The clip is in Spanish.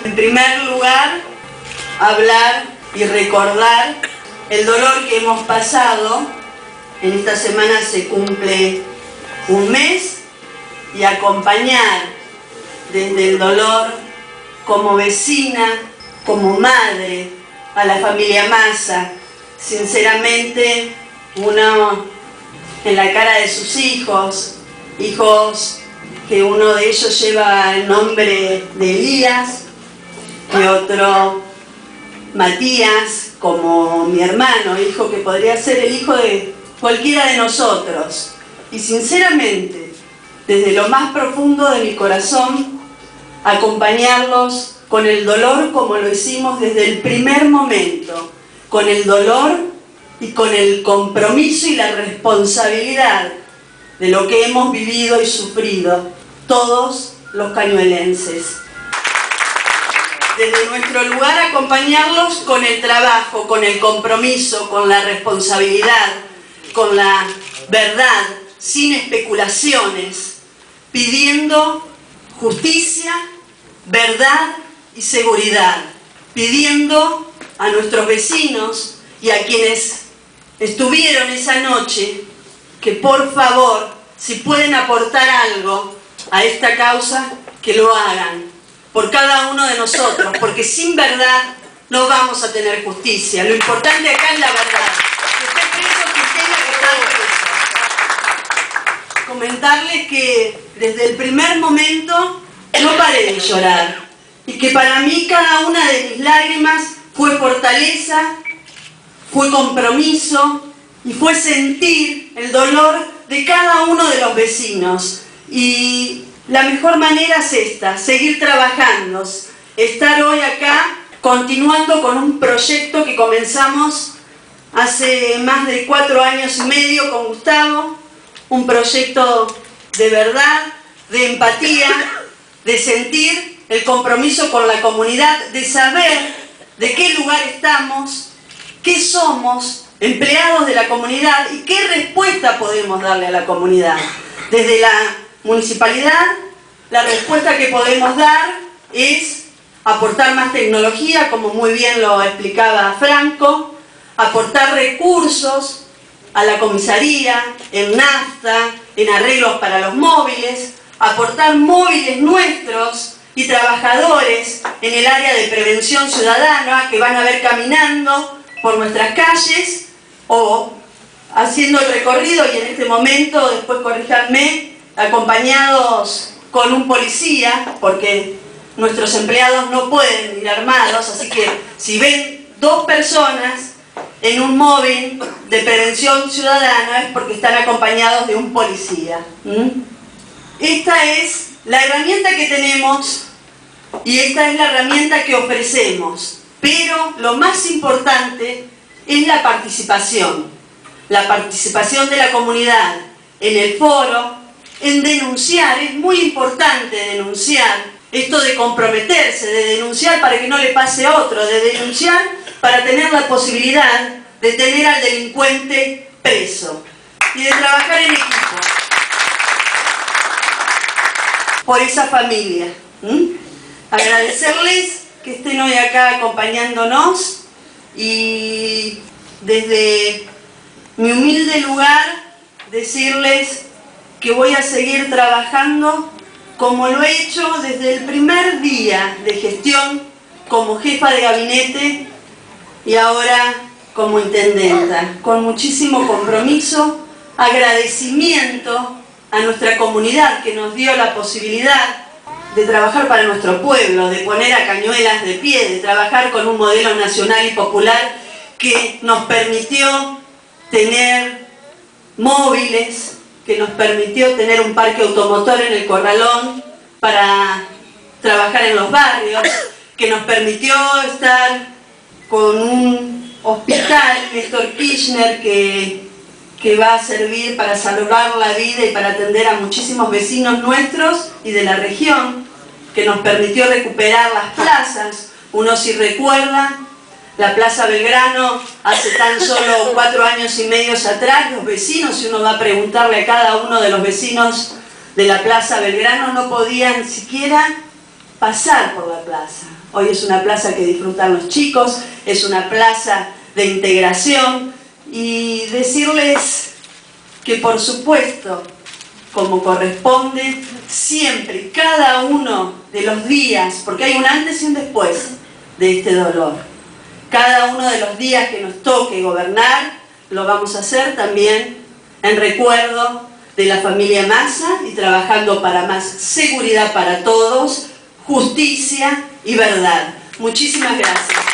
En primer lugar, hablar y recordar el dolor que hemos pasado. En esta semana se cumple un mes y acompañar desde el dolor como vecina, como madre, a la familia Massa. Sinceramente, uno en la cara de sus hijos que uno de ellos lleva el nombre de Elías y otro Matías, como mi hermano, hijo que podría ser el hijo de cualquiera de nosotros. Y sinceramente, desde lo más profundo de mi corazón, acompañarlos con el dolor como lo hicimos desde el primer momento, con el dolor y con el compromiso y la responsabilidad de lo que hemos vivido y sufrido todos los cañuelenses. Desde nuestro lugar acompañarlos con el trabajo, con el compromiso, con la responsabilidad, con la verdad, sin especulaciones, pidiendo justicia, verdad y seguridad, pidiendo a nuestros vecinos y a quienes estuvieron esa noche que por favor, si pueden aportar algo a esta causa, que lo hagan por cada uno de nosotros, porque sin verdad no vamos a tener justicia. Lo importante acá es la verdad. Que esté preso, que tenga que estar preso. Comentarles que desde el primer momento no paré de llorar y que para mí cada una de mis lágrimas fue fortaleza, fue compromiso y fue sentir el dolor de cada uno de los vecinos. Y la mejor manera es esta, seguir trabajando, estar hoy acá continuando con un proyecto que comenzamos hace más de 4 años y medio con Gustavo, un proyecto de verdad, de empatía, de sentir el compromiso con la comunidad, de saber de qué lugar estamos, qué somos, empleados de la comunidad y qué respuesta podemos darle a la comunidad. Desde la municipalidad, la respuesta que podemos dar es aportar más tecnología, como muy bien lo explicaba Franco, aportar recursos a la comisaría, en nafta, en arreglos para los móviles, aportar móviles nuestros y trabajadores en el área de prevención ciudadana que van a ver caminando por nuestras calles o haciendo el recorrido y en este momento, después corríjanme, acompañados con un policía, porque nuestros empleados no pueden ir armados, así que si ven 2 personas en un móvil de prevención ciudadana es porque están acompañados de un policía. Esta es la herramienta que tenemos y esta es la herramienta que ofrecemos, pero lo más importante es la participación de la comunidad en el foro, en denunciar. Es muy importante denunciar, esto de comprometerse, de denunciar para que no le pase a otro, de denunciar para tener la posibilidad de tener al delincuente preso y de trabajar en equipo por esa familia. Agradecerles que estén hoy acá acompañándonos y desde mi humilde lugar decirles que voy a seguir trabajando como lo he hecho desde el primer día de gestión como jefa de gabinete y ahora como intendenta, con muchísimo compromiso, agradecimiento a nuestra comunidad que nos dio la posibilidad de trabajar para nuestro pueblo, de poner a Cañuelas de pie, de trabajar con un modelo nacional y popular que nos permitió tener móviles, que nos permitió tener un parque automotor en el Corralón para trabajar en los barrios, que nos permitió estar con un hospital, Néstor Kirchner, que va a servir para salvar la vida y para atender a muchísimos vecinos nuestros y de la región, que nos permitió recuperar las plazas. Uno si recuerda, la Plaza Belgrano hace tan solo 4 años y medio atrás, los vecinos, si uno va a preguntarle a cada uno de los vecinos de la Plaza Belgrano, no podían siquiera pasar por la plaza. hoy es una plaza que disfrutan los chicos, es una plaza de integración, y decirles que por supuesto, como corresponde, siempre, cada uno de los días, porque hay un antes y un después de este dolor, cada uno de los días que nos toque gobernar, lo vamos a hacer también en recuerdo de la familia Massa y trabajando para más seguridad para todos, justicia y verdad. Muchísimas gracias.